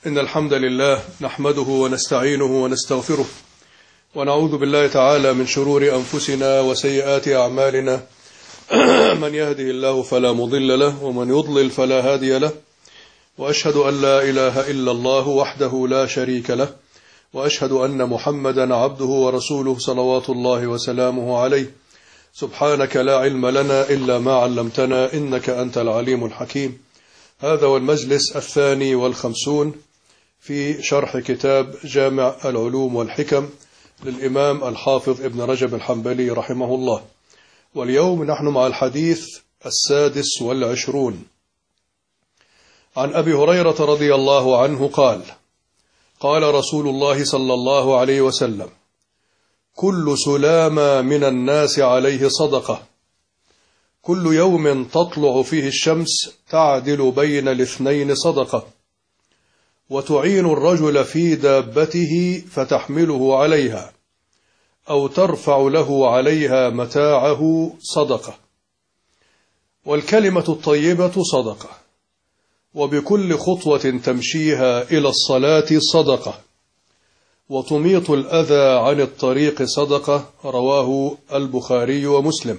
إن الحمد لله نحمده ونستعينه ونستغفره ونعوذ بالله تعالى من شرور أنفسنا وسيئات أعمالنا من يهده الله فلا مضل له ومن يضلل فلا هادي له وأشهد أن لا إله إلا الله وحده لا شريك له وأشهد أن محمدا عبده ورسوله صلوات الله وسلامه عليه. سبحانك لا علم لنا إلا ما علمتنا إنك أنت العليم الحكيم. هذا هو المجلس 52 في شرح كتاب جامع العلوم والحكم للإمام الحافظ ابن رجب الحنبلي رحمه الله، واليوم نحن مع الحديث 26 عن أبي هريرة رضي الله عنه قال: قال رسول الله صلى الله عليه وسلم: كل سلامة من الناس عليه صدقة، كل يوم تطلع فيه الشمس تعدل بين الاثنين صدقة، وتعين الرجل في دابته فتحمله عليها أو ترفع له عليها متاعه صدقة، والكلمة الطيبة صدقة، وبكل خطوة تمشيها إلى الصلاة صدقة، وتميط الأذى عن الطريق صدقة. رواه البخاري ومسلم.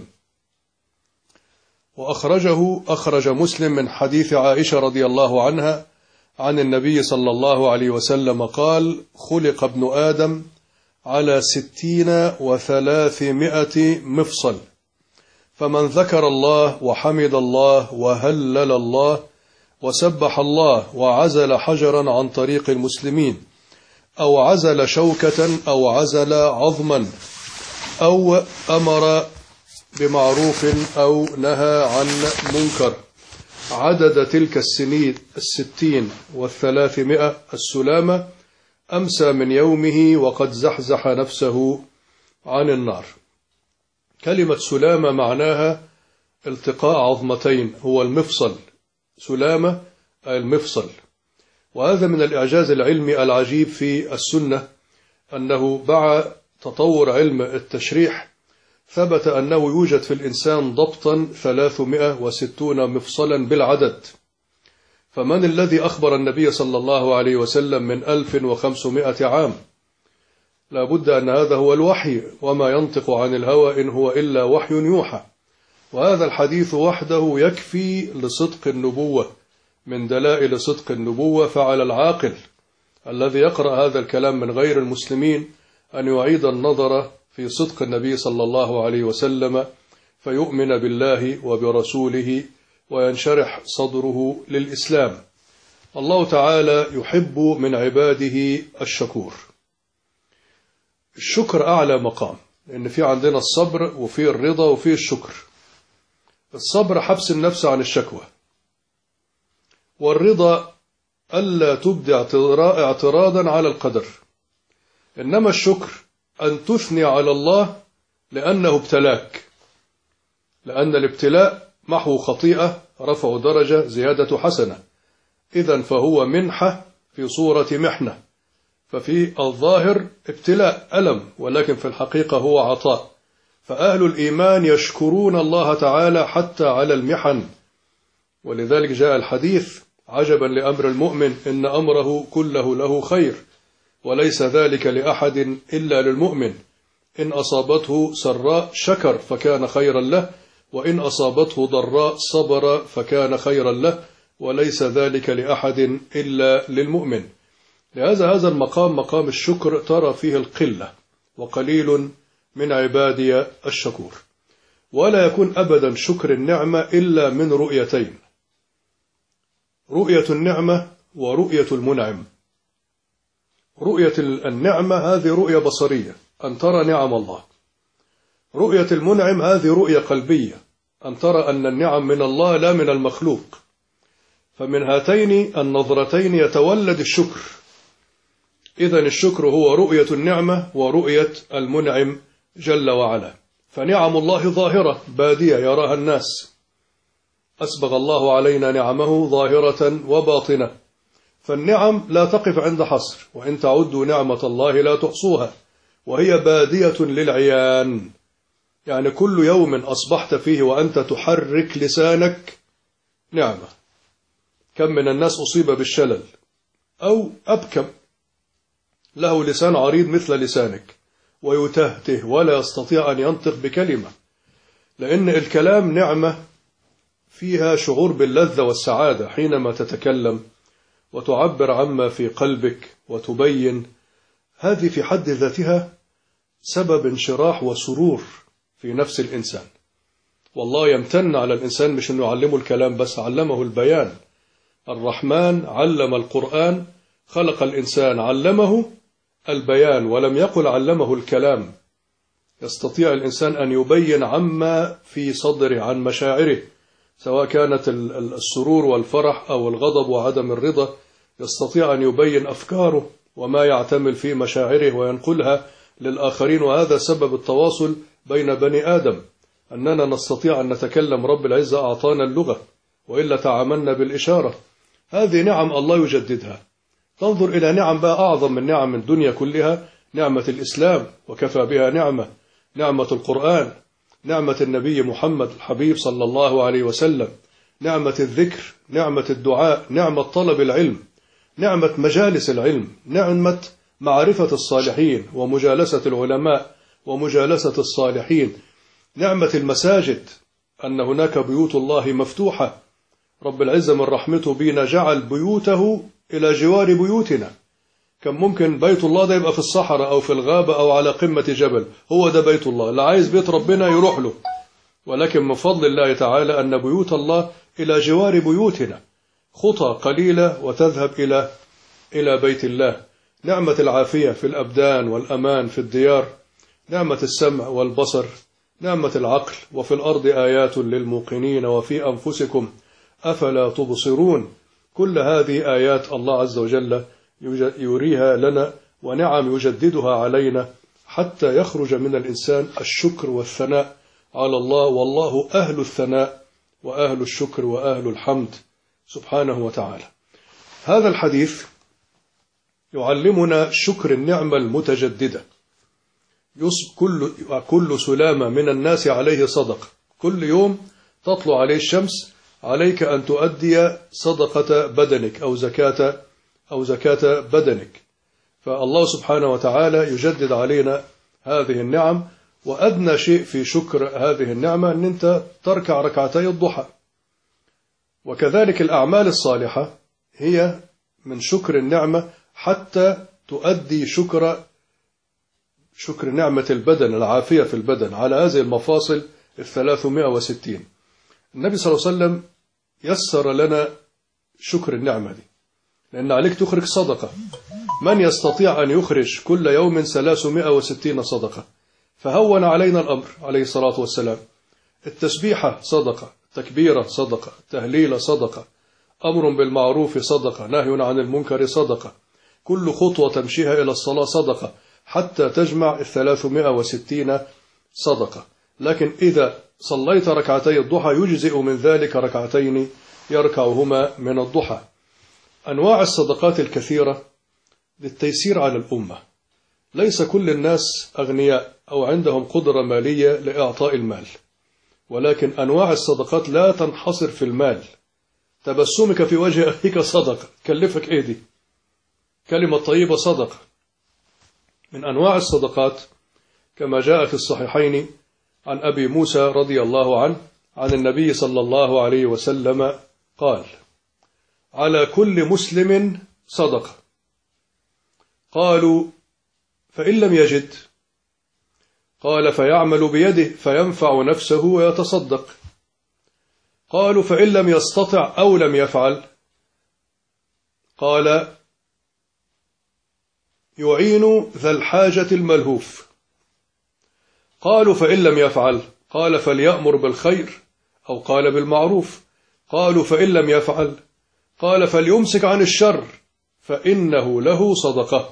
أخرج مسلم من حديث عائشة رضي الله عنها عن النبي صلى الله عليه وسلم قال: خلق ابن آدم على 60 و300 مفصل، فمن ذكر الله وحمد الله وهلل الله وسبح الله وعزل حجرا عن طريق المسلمين أو عزل شوكة أو عزل عظما أو أمر بمعروف أو نهى عن منكر عدد تلك السنين 60 و300 السلامة، أمسى من يومه وقد زحزح نفسه عن النار. كلمة سلامة معناها التقاء عظمتين، هو المفصل، سلامة المفصل. وهذا من الإعجاز العلمي العجيب في السنة، أنه بعد تطور علم التشريح ثبت أنه يوجد في الإنسان ضبطا 360 مفصلا بالعدد. فمن الذي أخبر النبي صلى الله عليه وسلم من 1500 عام؟ لا بد أن هذا هو الوحي، وما ينطق عن الهوى إن هو إلا وحي يوحى. وهذا الحديث وحده يكفي لصدق النبوة، من دلائل صدق النبوة. فعلى العاقل الذي يقرأ هذا الكلام من غير المسلمين أن يعيد النظر في صدق النبي صلى الله عليه وسلم، فيؤمن بالله وبرسوله وينشرح صدره للإسلام. الله تعالى يحب من عباده الشكور. الشكر أعلى مقام، لأن في عندنا الصبر وفي الرضا وفي الشكر. الصبر حبس النفس عن الشكوى، والرضا ألا تبدع اعتراضا على القدر. إنما الشكر أن تثني على الله لأنه ابتلاك، لأن الابتلاء محو خطيئة، رفع درجة، زيادة حسنة. إذن فهو منحة في صورة محنة، ففي الظاهر ابتلاء ألم، ولكن في الحقيقة هو عطاء. فأهل الإيمان يشكرون الله تعالى حتى على المحن. ولذلك جاء الحديث: عجبا لأمر المؤمن إن أمره كله له خير، وليس ذلك لأحد إلا للمؤمن، إن أصابته سراء شكر فكان خيرا له، وإن أصابته ضراء صبر فكان خيرا له، وليس ذلك لأحد إلا للمؤمن. لهذا هذا المقام، مقام الشكر، ترى فيه القلة، وقليل من عبادي الشكور. ولا يكون أبدا شكر النعمة إلا من رؤيتين: رؤية النعمة ورؤية المنعم. رؤية النعمة هذه رؤية بصرية، أن ترى نعم الله. رؤية المنعم هذه رؤية قلبية، أن ترى أن النعم من الله لا من المخلوق. فمن هاتين النظرتين يتولد الشكر. إذن الشكر هو رؤية النعمة ورؤية المنعم جل وعلا. فنعم الله ظاهرة بادية يراها الناس، أسبغ الله علينا نعمه ظاهرة وباطنة. فالنعم لا تقف عند حصر، وإن تعدوا نعمة الله لا تحصوها، وهي بادية للعيان. يعني كل يوم أصبحت فيه وأنت تحرك لسانك نعمة. كم من الناس أصيب بالشلل أو أبكم له لسان عريض مثل لسانك ويتهته ولا يستطيع أن ينطق بكلمة، لأن الكلام نعمة فيها شعور باللذة والسعادة حينما تتكلم وتعبر عما في قلبك وتبين. هذه في حد ذاتها سبب انشراح وسرور في نفس الإنسان. والله يمتن على الإنسان مش أنه يعلمه الكلام بس، علمه البيان. الرحمن علم القرآن، خلق الإنسان علمه البيان، ولم يقل علمه الكلام. يستطيع الإنسان أن يبين عما في صدره عن مشاعره، سواء كانت السرور والفرح أو الغضب وعدم الرضا. يستطيع أن يبين أفكاره وما يعتمل في مشاعره وينقلها للآخرين. وهذا سبب التواصل بين بني آدم، أننا نستطيع أن نتكلم. رب العزة أعطانا اللغة، وإلا تعاملنا بالإشارة. هذه نعم الله يجددها. تنظر إلى نعم بقى أعظم من نعم الدنيا كلها، نعمة الإسلام وكفى بها نعمة، نعمة القرآن، نعمة النبي محمد الحبيب صلى الله عليه وسلم، نعمة الذكر، نعمة الدعاء، نعمة طلب العلم، نعمة مجالس العلم، نعمة معرفة الصالحين ومجالسة العلماء ومجالسة الصالحين، نعمة المساجد، أن هناك بيوت الله مفتوحة. رب العزة من رحمته بنا جعل بيوته إلى جوار بيوتنا. كان ممكن بيت الله ده يبقى في الصحراء أو في الغابة أو على قمة جبل، هو ده بيت الله، اللي عايز بيت ربنا يروح له. ولكن من فضل الله تعالى أن بيوت الله إلى جوار بيوتنا، خطى قليلة وتذهب إلى بيت الله. نعمة العافية في الأبدان والأمان في الديار، نعمة السمع والبصر، نعمة العقل. وفي الأرض آيات للموقنين وفي أنفسكم أفلا تبصرون. كل هذه آيات الله عز وجل يريها لنا، ونعم يجددها علينا حتى يخرج من الإنسان الشكر والثناء على الله. والله أهل الثناء وأهل الشكر وأهل الحمد سبحانه وتعالى. هذا الحديث يعلمنا شكر النعمة المتجددة. كل سلامة من الناس عليه صدقة. كل يوم تطلع عليه الشمس عليك أن تؤدي صدقة بدنك أو زكاة بدنك. فالله سبحانه وتعالى يجدد علينا هذه النعم. وأدنى شيء في شكر هذه النعمة أن أنت تركع ركعتي الضحى. وكذلك الأعمال الصالحة هي من شكر النعمة، حتى تؤدي شكر نعمة البدن، العافية في البدن على هذه المفاصل 360. النبي صلى الله عليه وسلم يسر لنا شكر النعمة دي، لأن عليك تخرج صدقة. من يستطيع أن يخرج كل يوم 360 صدقة؟ فهون علينا الأمر عليه الصلاة والسلام. التسبيحة صدقة، تكبيرة صدقة، تهليل صدقة، أمر بالمعروف صدقة، نهي عن المنكر صدقة، كل خطوة تمشيها إلى الصلاة صدقة، حتى تجمع 360 صدقة. لكن إذا صليت ركعتي الضحى يجزئ من ذلك ركعتين يركعهما من الضحى. أنواع الصدقات الكثيرة للتيسير على الأمة. ليس كل الناس أغنياء أو عندهم قدرة مالية لإعطاء المال، ولكن أنواع الصدقات لا تنحصر في المال. تبسمك في وجه أخيك صدقة، كلفك إيه دي؟ كلمة طيبة صدقة. من أنواع الصدقات كما جاء في الصحيحين عن أبي موسى رضي الله عنه عن النبي صلى الله عليه وسلم قال: على كل مسلم صدقة. قالوا: فإن لم يجد؟ قال: فيعمل بيده فينفع نفسه ويتصدق. قالوا: فإن لم يستطع أو لم يفعل؟ قال: يعين ذا الحاجة الملهوف. قالوا: فإن لم يفعل؟ قال: فليأمر بالخير، أو قال بالمعروف. قالوا: فإن لم يفعل؟ قال: فليمسك عن الشر فإنه له صدقة،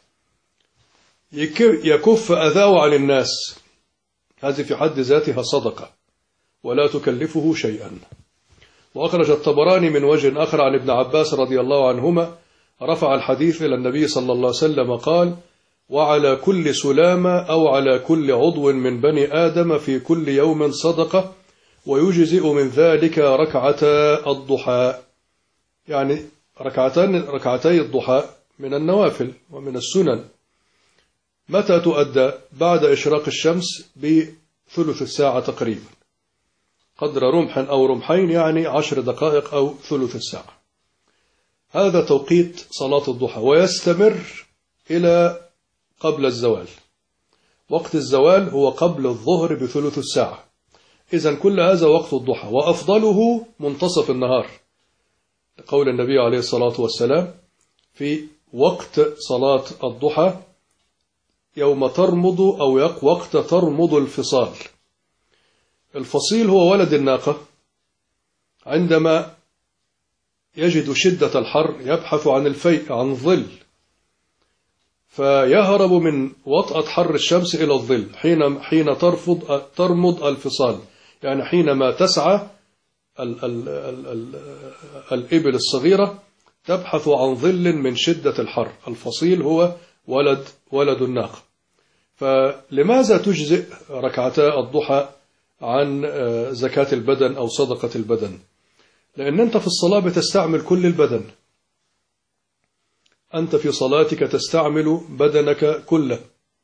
يكف أذاه عن الناس. هذه في حد ذاتها صدقة ولا تكلفه شيئا. وأخرج الطبراني من وجه آخر عن ابن عباس رضي الله عنهما رفع الحديث إلى النبي صلى الله عليه وسلم قال: وعلى كل سلامة أو على كل عضو من بني آدم في كل يوم صدقة، ويجزئ من ذلك ركعتا الضحى. يعني ركعتي الضحى من النوافل ومن السنن. متى تؤدى؟ بعد إشراق الشمس بثلث الساعة تقريبا، قدر رمح أو رمحين، يعني 10 دقائق أو ثلث الساعة. هذا توقيت صلاة الضحى، ويستمر إلى قبل الزوال. وقت الزوال هو قبل الظهر بثلث الساعة. إذن كل هذا وقت الضحى، وأفضله منتصف النهار، لقول النبي عليه الصلاة والسلام في وقت صلاة الضحى: يوم ترمض أو وقت ترمض الفصال. الفصيل هو ولد الناقة، عندما يجد شدة الحر يبحث عن الفيء، عن ظل، فيهرب من وطأة حر الشمس إلى الظل حين ترمض الفصال، يعني حينما تسعى الإبل الصغيرة تبحث عن ظل من شدة الحر. الفصيل هو ولد الناقة. فلماذا تجزئ ركعتا الضحى عن زكاة البدن أو صدقة البدن؟ لأن أنت في الصلاة بتستعمل كل البدن، أنت في صلاتك تستعمل بدنك كله،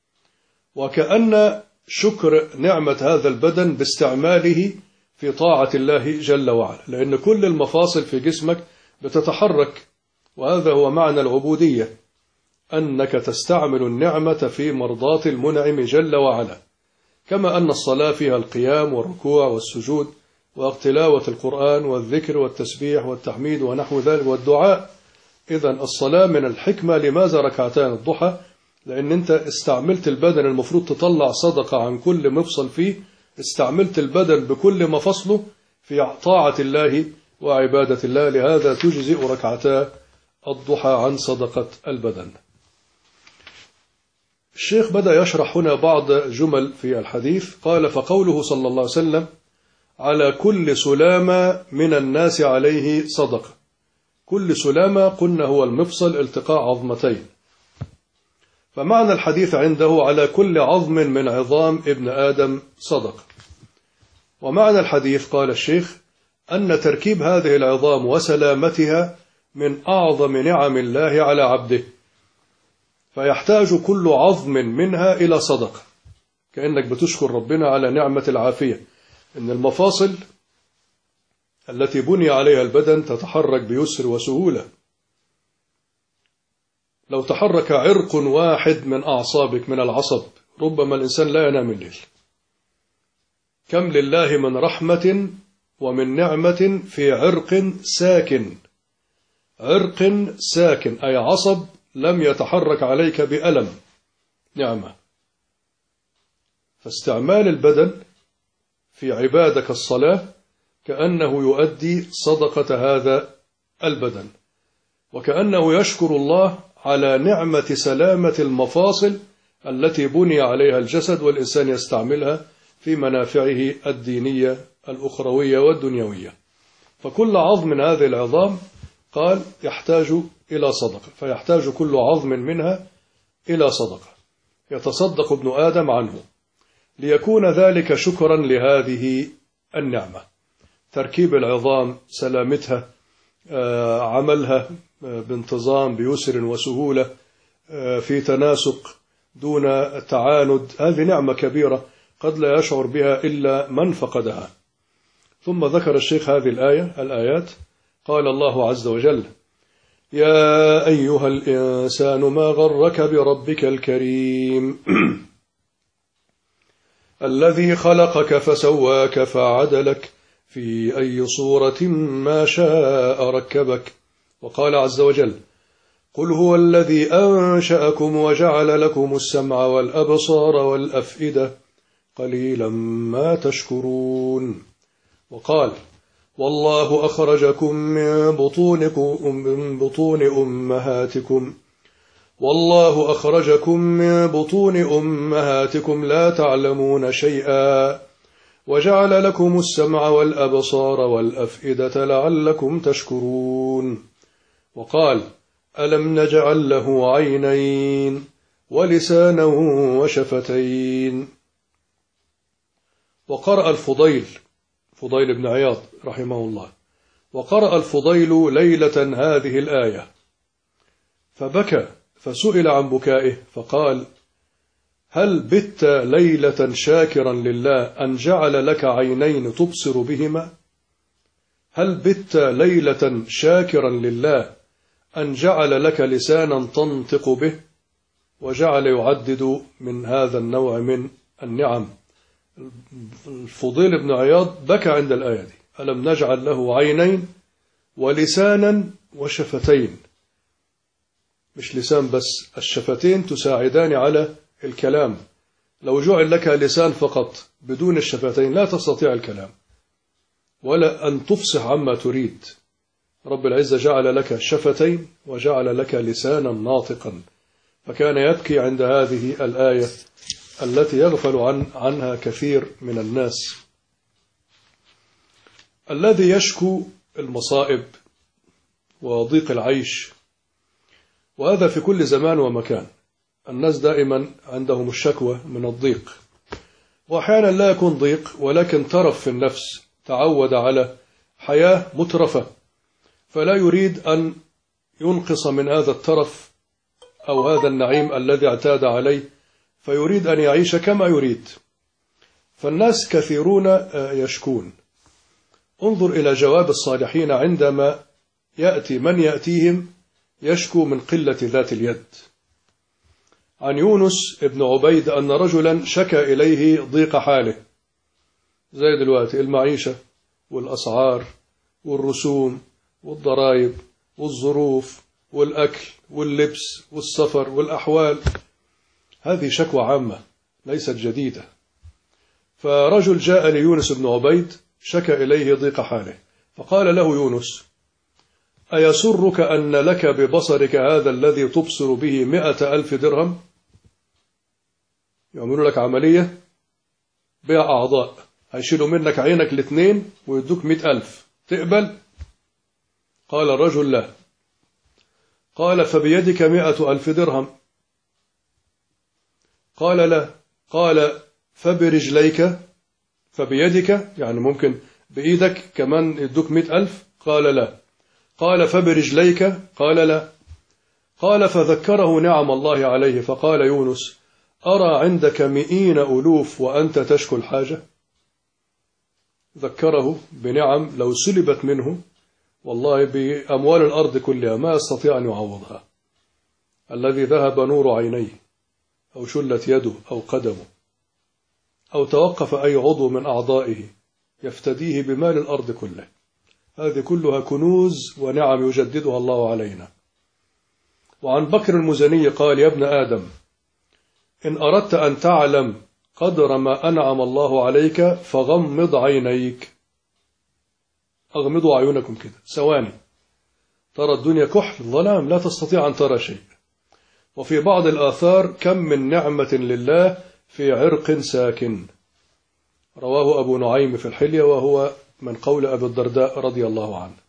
وكأن شكر نعمة هذا البدن باستعماله في طاعة الله جل وعلا، لأن كل المفاصل في جسمك بتتحرك، وهذا هو معنى العبودية، أنك تستعمل النعمة في مرضاة المنعم جل وعلا. كما أن الصلاة فيها القيام والركوع والسجود وتلاوة القرآن والذكر والتسبيح والتحميد ونحو ذلك والدعاء. إذن الصلاة من الحكمة. لماذا ركعتان الضحى؟ لأن أنت استعملت البدن، المفروض تطلع صدقة عن كل مفصل فيه، استعملت البدن بكل مفصله في طاعة الله وعبادة الله، لهذا تجزئ ركعتا الضحى عن صدقة البدن. الشيخ بدأ يشرح هنا بعض جمل في الحديث. قال: فقوله صلى الله عليه وسلم: على كل سلامة من الناس عليه صدقة. كل سلامة قلنا هو المفصل التقاء عظمتين، فمعنى الحديث عنده على كل عظم من عظام ابن آدم صدقة. ومعنى الحديث قال الشيخ أن تركيب هذه العظام وسلامتها من أعظم نعم الله على عبده، فيحتاج كل عظم منها إلى صدقة، كأنك بتشكر ربنا على نعمة العافية، إن المفاصل التي بني عليها البدن تتحرك بيسر وسهولة. لو تحرك عرق واحد من أعصابك من العصب ربما الإنسان لا ينام الليل. كم لله من رحمة ومن نعمة في عرق ساكن. عرق ساكن أي عصب لم يتحرك عليك بألم، نعمة. فاستعمال البدن في عبادك الصلاة كأنه يؤدي صدقة هذا البدن، وكأنه يشكر الله على نعمة سلامة المفاصل التي بني عليها الجسد، والإنسان يستعملها في منافعه الدينية الأخروية والدنيوية. فكل عظم من هذه العظام قال يحتاج إلى صدقة، فيحتاج كل عظم منها إلى صدقة يتصدق ابن آدم عنه، ليكون ذلك شكرا لهذه النعمة. تركيب العظام، سلامتها، عملها بانتظام بيسر وسهولة، في تناسق دون تعاند، هذه نعمة كبيرة قد لا يشعر بها إلا من فقدها. ثم ذكر الشيخ هذه الآيات. قال الله عز وجل: يا أيها الإنسان ما غرك بربك الكريم الذي خلقك فسواك فعدلك في أي صورة ما شاء ركبك. وقال عز وجل: قل هو الذي أنشأكم وجعل لكم السمع والأبصار والأفئدة قليلا ما تشكرون. وقال: والله أخرجكم من بطون أمهاتكم لا تعلمون شيئا وجعل لكم السمع والأبصار والأفئدة لعلكم تشكرون. وقال: ألم نجعل له عينين ولسانا وشفتين. وقرأ الفضيل بن عياض رحمه الله: وقرأ الفضيل ليلة هذه الآية فبكى، فسئل عن بكائه فقال: هل بت ليلة شاكرا لله أن جعل لك عينين تبصر بهما؟ هل بت ليلة شاكرا لله أن جعل لك لسانا تنطق به؟ وجعل يعدد من هذا النوع من النعم. الفضيل بن عياض بكى عند الآية دي: ألم نجعل له عينين ولسانا وشفتين. مش لسان بس، الشفتين تساعدان على الكلام. لو جعل لك لسان فقط بدون الشفتين لا تستطيع الكلام ولا أن تفصح عما تريد. رب العزة جعل لك شفتين وجعل لك لسانا ناطقا، فكان يبكي عند هذه الآية التي يغفل عنها كثير من الناس. الذي يشكو المصائب وضيق العيش، وهذا في كل زمان ومكان، الناس دائما عندهم الشكوى من الضيق، وأحيانا لا يكون ضيق ولكن ترف في النفس، تعود على حياة مترفة فلا يريد أن ينقص من هذا الترف أو هذا النعيم الذي اعتاد عليه، فيريد أن يعيش كما يريد. فالناس كثيرون يشكون. انظر إلى جواب الصالحين عندما يأتي من يأتيهم يشكو من قلة ذات اليد. عن يونس ابن عبيد أن رجلا شكى إليه ضيق حاله، زي دلوقتي المعيشة والأسعار والرسوم والضرائب والظروف والأكل واللبس والسفر والأحوال، هذه شكوى عامة ليست جديدة. فرجل جاء ليونس بن عبيد شكى إليه ضيق حاله، فقال له يونس: أيسرك أن لك ببصرك هذا الذي تبصر به 100,000 درهم؟ يعملوا لك عملية بيع أعضاء، هيشيلوا منك عينك الاثنين ويدوك 100,000، تقبل؟ قال الرجل: لا. قال: فبيدك 100,000 درهم؟ قال: لا. قال: فبرجليك؟ فبيدك يعني ممكن بإيدك كمان يدوك 100,000؟ قال: لا. قال: فبرجليك؟ قال: لا. قال: فذكره نعم الله عليه، فقال يونس: أرى عندك 100,000 وأنت تشكو الحاجة. ذكره بنعم لو سلبت منه والله بأموال الأرض كلها ما يستطيع أن يعوضها. الذي ذهب نور عينيه أو شلت يده أو قدمه أو توقف أي عضو من أعضائه يفتديه بمال الأرض كله، هذه كلها كنوز ونعم يجددها الله علينا. وعن بكر المزني قال: يا ابن آدم، إن أردت أن تعلم قدر ما أنعم الله عليك فغمض عينيك. أغمضوا عيونكم كده ثواني، ترى الدنيا كحل ظلام لا تستطيع أن ترى شيء. وفي بعض الآثار: كم من نعمة لله في عرق ساكن. رواه أبو نعيم في الحلية وهو من قول أبي الدرداء رضي الله عنه.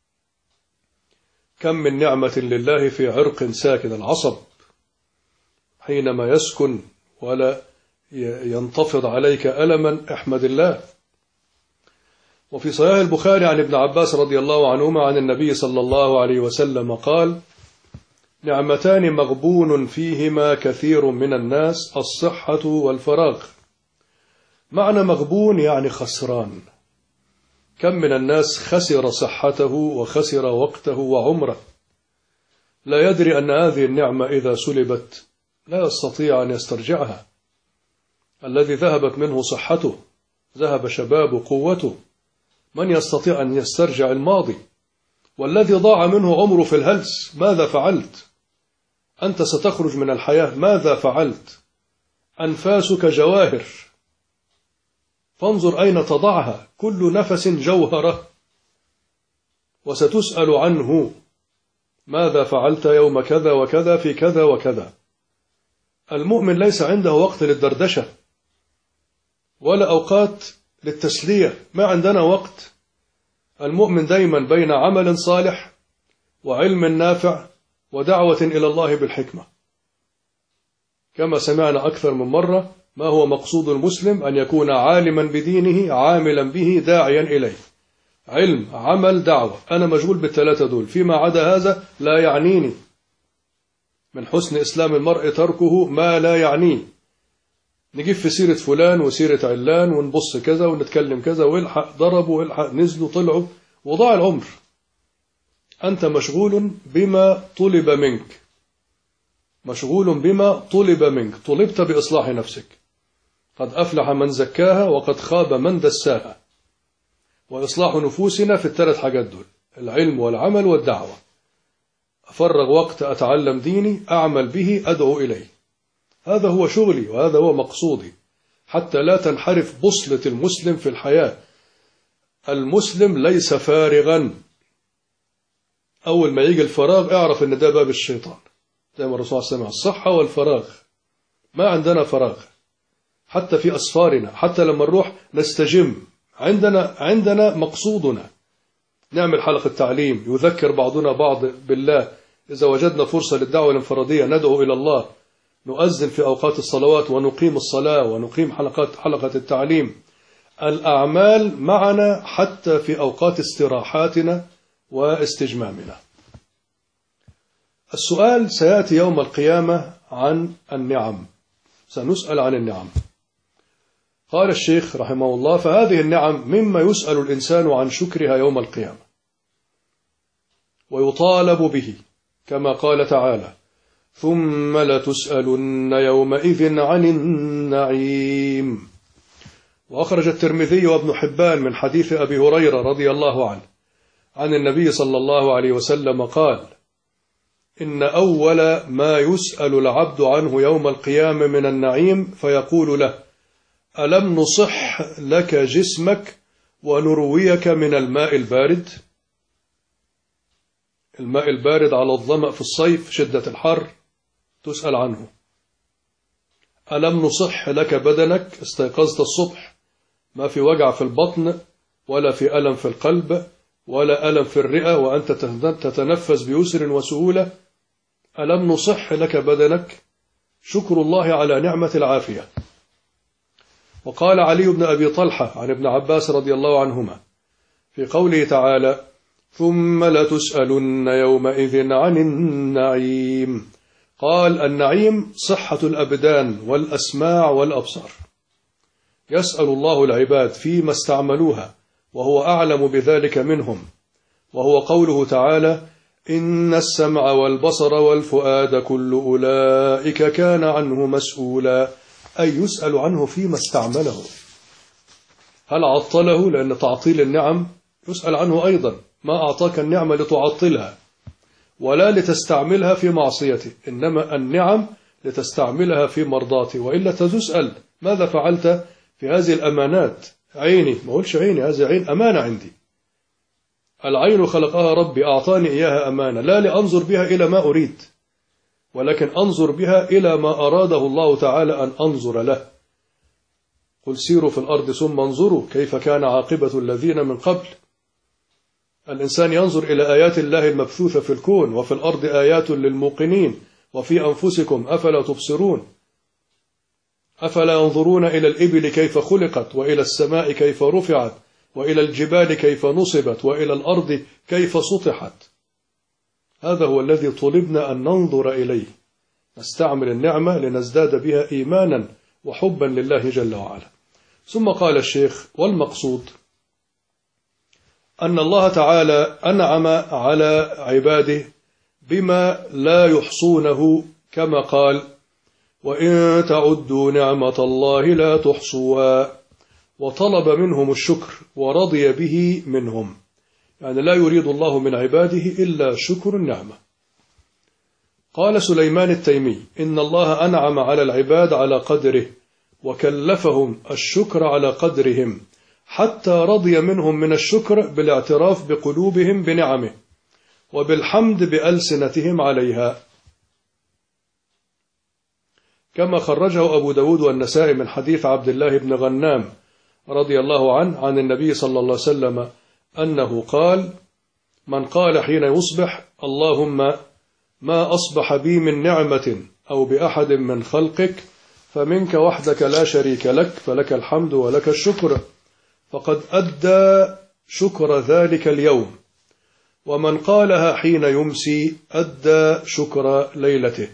كم من نعمة لله في عرق ساكن، العصب حينما يسكن ولا ينتفض عليك ألما احمد الله. وفي صحيح البخاري عن ابن عباس رضي الله عنهما عن النبي صلى الله عليه وسلم قال: نعمتان مغبون فيهما كثير من الناس، الصحة والفراغ. معنى مغبون يعني خسران. كم من الناس خسر صحته وخسر وقته وعمره، لا يدري أن هذه النعمة إذا سلبت لا يستطيع أن يسترجعها. الذي ذهبت منه صحته، ذهب شباب قوته، من يستطيع أن يسترجع الماضي؟ والذي ضاع منه عمره في الهلس، ماذا فعلت؟ أنت ستخرج من الحياة، ماذا فعلت؟ أنفاسك جواهر، فانظر أين تضعها، كل نفس جوهرة، وستسأل عنه، ماذا فعلت يوم كذا وكذا في كذا وكذا. المؤمن ليس عنده وقت للدردشة ولا أوقات للتسلية، ما عندنا وقت. المؤمن دايما بين عمل صالح وعلم نافع ودعوة إلى الله بالحكمة. كما سمعنا أكثر من مرة، ما هو مقصود المسلم؟ أن يكون عالما بدينه عاملا به داعيا إليه. علم، عمل، دعوة. أنا مشغول بالثلاثة دول، فيما عدا هذا لا يعنيني. من حسن إسلام المرء تركه ما لا يعنيه. نجيب في سيرة فلان وسيرة علان ونبص كذا ونتكلم كذا، ويلحق ضربوا ويلحق نزلوا طلعوا وضاع العمر. أنت مشغول بما طلب منك، مشغول بما طلب منك. طلبت بإصلاح نفسك. قد أفلح من زكاها وقد خاب من دساها. وإصلاح نفوسنا في الثلاث حاجات دول: العلم والعمل والدعوة. أفرغ وقت أتعلم ديني، أعمل به، أدعو إليه. هذا هو شغلي وهذا هو مقصودي، حتى لا تنحرف بصلة المسلم في الحياة. المسلم ليس فارغا. أول ما يجي الفراغ اعرف أن ده باب الشيطان. زي ما الرسول صلى الله عليه وسلم: الصحة والفراغ. ما عندنا فراغ حتى في أسفارنا، حتى لما نروح نستجم عندنا مقصودنا. نعمل حلقة تعليم، يذكر بعضنا بعض بالله. إذا وجدنا فرصة للدعوة الانفرادية ندعو إلى الله. نؤذن في أوقات الصلوات ونقيم الصلاة ونقيم حلقة التعليم. الأعمال معنا حتى في أوقات استراحاتنا واستجمامنا. السؤال سيأتي يوم القيامة عن النعم. سنسأل عن النعم. قال الشيخ رحمه الله: فهذه النعم مما يسأل الإنسان عن شكرها يوم القيامة ويطالب به، كما قال تعالى: ثم لتسألن يومئذ عن النعيم. وأخرج الترمذي وابن حبان من حديث أبي هريرة رضي الله عنه عن النبي صلى الله عليه وسلم قال: إن أول ما يسأل العبد عنه يوم القيامة من النعيم فيقول له: ألم نصح لك جسمك ونرويك من الماء البارد؟ الماء البارد على الظمأ في الصيف، شدة الحر، تسأل عنه. ألم نصح لك بدنك؟ استيقظت الصبح ما في وجع في البطن ولا في ألم في القلب ولا ألم في الرئة وأنت تتنفس بيسر وسهولة. ألم نصح لك بدنك؟ شكر الله على نعمة العافية. وقال علي بن أبي طلحة عن ابن عباس رضي الله عنهما في قوله تعالى: ثم لتسألن يومئذ عن النعيم، قال: النعيم صحة الأبدان والأسماع والأبصار. يسأل الله العباد فيما استعملوها وهو أعلم بذلك منهم. وهو قوله تعالى: إن السمع والبصر والفؤاد كل أولئك كان عنه مسؤولا، أي يسأل عنه فيما استعمله. هل عطله؟ لأن تعطيل النعم يسأل عنه أيضا. ما أعطاك النعمة لتعطلها ولا لتستعملها في معصيته، إنما النعم لتستعملها في مرضاته، وإلا تسأل ماذا فعلت في هذه الأمانات. عيني، ما أقولش عيني، هذه عين أمانة عندي. العين خلقها ربي، أعطاني إياها أمانة، لا لأنظر بها إلى ما أريد، ولكن أنظر بها إلى ما أراده الله تعالى أن أنظر له. قل سيروا في الأرض ثم انظروا كيف كان عاقبة الذين من قبل. الإنسان ينظر إلى آيات الله المبثوثة في الكون، وفي الأرض آيات للموقنين وفي أنفسكم أفلا تبصرون. أفلا ينظرون إلى الإبل كيف خلقت، وإلى السماء كيف رفعت، وإلى الجبال كيف نصبت، وإلى الأرض كيف سطحت. هذا هو الذي طلبنا أن ننظر إليه. نستعمل النعمة لنزداد بها إيمانا وحبا لله جل وعلا. ثم قال الشيخ: والمقصود أن الله تعالى أنعم على عباده بما لا يحصونه، كما قال: وإن تعدوا نعمة الله لا تحصوها. وطلب منهم الشكر ورضي به منهم، يعني لا يريد الله من عباده إلا شكر النعمة. قال سليمان التيمي: إن الله أنعم على العباد على قدره، وكلفهم الشكر على قدرهم، حتى رضي منهم من الشكر بالاعتراف بقلوبهم بنعمه وبالحمد بألسنتهم عليها. كما خرجه أبو داود والنسائي من حديث عبد الله بن غنام رضي الله عنه عن النبي صلى الله عليه وسلم أنه قال: من قال حين يصبح: اللهم ما أصبح بي من نعمة أو بأحد من خلقك فمنك وحدك لا شريك لك، فلك الحمد ولك الشكر، فقد أدى شكر ذلك اليوم، ومن قالها حين يمسي أدى شكر ليلته.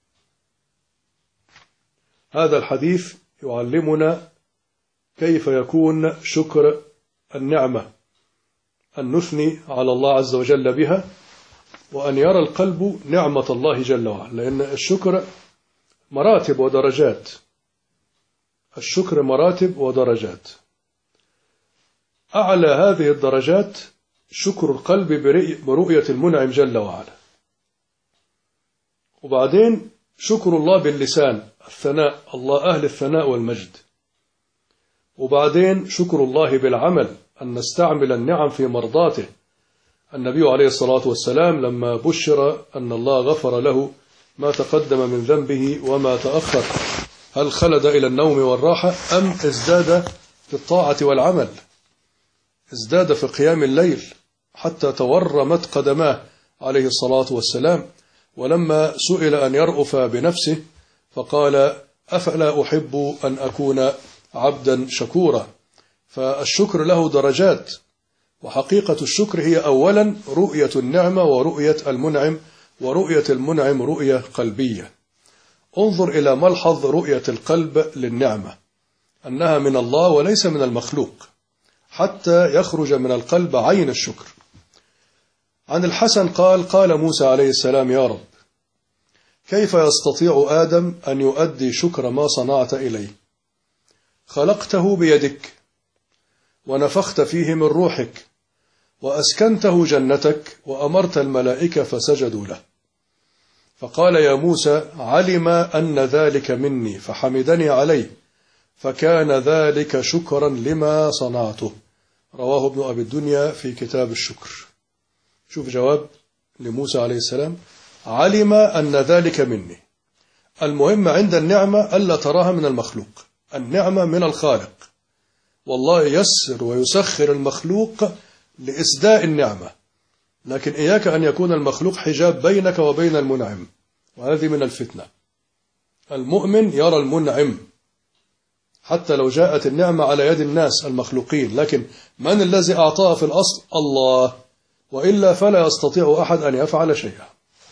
هذا الحديث يعلمنا كيف يكون شكر النعمة، أن نثني على الله عز وجل بها، وأن يرى القلب نعمة الله جل وعلا، لأن الشكر مراتب ودرجات. الشكر مراتب ودرجات. أعلى هذه الدرجات شكر القلب برؤية المنعم جل وعلا، وبعدين شكر الله باللسان، الثناء، الله أهل الثناء والمجد، وبعدين شكر الله بالعمل، أن نستعمل النعم في مرضاته. النبي عليه الصلاة والسلام لما بشر أن الله غفر له ما تقدم من ذنبه وما تأخر، هل خلد إلى النوم والراحة أم ازداد في الطاعة والعمل؟ ازداد في قيام الليل حتى تورمت قدماه عليه الصلاة والسلام. ولما سئل أن يرأف بنفسه فقال: أفلا أحب أن أكون عبدا شكورا. فالشكر له درجات، وحقيقة الشكر هي أولا رؤية النعمة ورؤية المنعم، ورؤية المنعم رؤية قلبية. انظر إلى ملحظ رؤية القلب للنعمة، أنها من الله وليس من المخلوق، حتى يخرج من القلب عين الشكر. عن الحسن قال موسى عليه السلام: يا رب، كيف يستطيع آدم أن يؤدي شكر ما صنعت إليه؟ خلقته بيدك، ونفخت فيه من روحك، وأسكنته جنتك، وأمرت الملائكة فسجدوا له. فقال يا موسى: علم أن ذلك مني فحمدني عليه، فكان ذلك شكرا لما صنعته. رواه ابن أبي الدنيا في كتاب الشكر. شوف جواب لموسى عليه السلام: علم أن ذلك مني. المهم عند النعمة ألا تراها من المخلوق، النعمة من الخالق، والله يسر ويسخر المخلوق لإسداء النعمة، لكن إياك أن يكون المخلوق حجاب بينك وبين المنعم، وهذه من الفتنة. المؤمن يرى المنعم حتى لو جاءت النعمة على يد الناس المخلوقين، لكن من الذي أعطاها في الأصل؟ الله، وإلا فلا يستطيع أحد أن يفعل شيئا.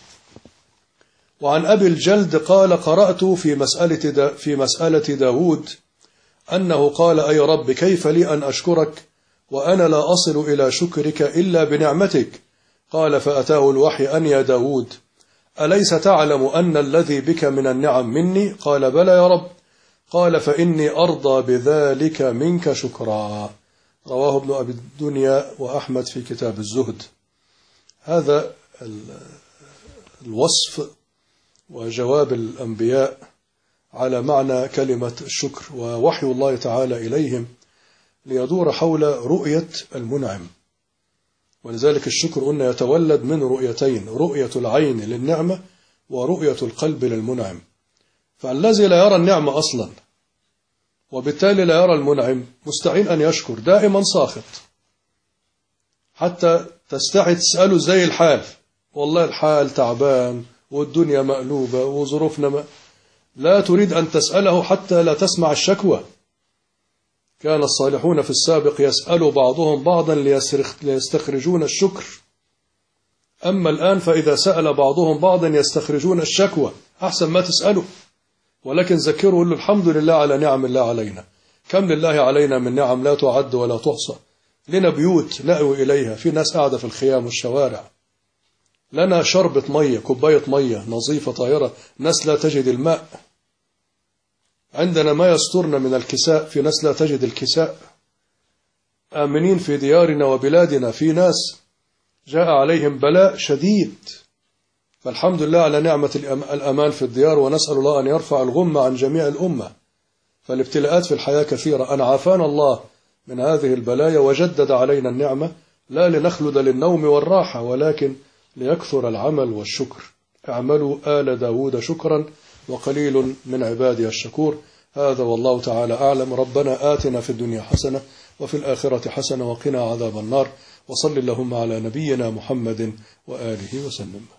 وعن أبي الجلد قال: قرأت في مسألة داود أنه قال: أي رب، كيف لي أن أشكرك وأنا لا أصل إلى شكرك إلا بنعمتك؟ قال: فأتاه الوحي أن يا داود، أليس تعلم أن الذي بك من النعم مني؟ قال: بلى يا رب. قال: فإني أرضى بذلك منك شكرا. رواه ابن أبي الدنيا وأحمد في كتاب الزهد. هذا الوصف وجواب الأنبياء على معنى كلمة الشكر، ووحي الله تعالى إليهم ليدور حول رؤية المنعم. ولذلك الشكر قلنا يتولد من رؤيتين: رؤية العين للنعمة ورؤية القلب للمنعم. فالذي لا يرى النعمة أصلا وبالتالي لا يرى المنعم مستحيل أن يشكر، دائما ساخط، حتى تستحي تسأله زي الحال، والله الحال تعبان والدنيا مقلوبة وظروفنا لا تريد أن تسأله حتى لا تسمع الشكوى. كان الصالحون في السابق يسأل بعضهم بعضا ليستخرجون الشكر، أما الآن فإذا سأل بعضهم بعضا يستخرجون الشكوى. أحسن ما تسأله، ولكن ذكروا له الحمد لله على نعم الله علينا. كم لله علينا من نعم لا تعد ولا تحصى. لنا بيوت نأوي إليها، في ناس قاعدة في الخيام والشوارع، لنا شربة مية، كوباية مية نظيفة طاهرة، ناس لا تجد الماء، عندنا ما يسترنا من الكساء، في ناس لا تجد الكساء، آمنين في ديارنا وبلادنا، في ناس جاء عليهم بلاء شديد، فالحمد لله على نعمة الأمان في الديار، ونسأل الله أن يرفع الغمة عن جميع الأمة. فالابتلاءات في الحياة كثيرة، أن عافانا الله من هذه البلايا وجدد علينا النعمة، لا لنخلد للنوم والراحة، ولكن ليكثر العمل والشكر. اعملوا آل داود شكرا وقليل من عبادي الشكور. هذا والله تعالى أعلم. ربنا آتنا في الدنيا حسنة وفي الآخرة حسنة وقنا عذاب النار. وصل اللهم على نبينا محمد وآله وسلم.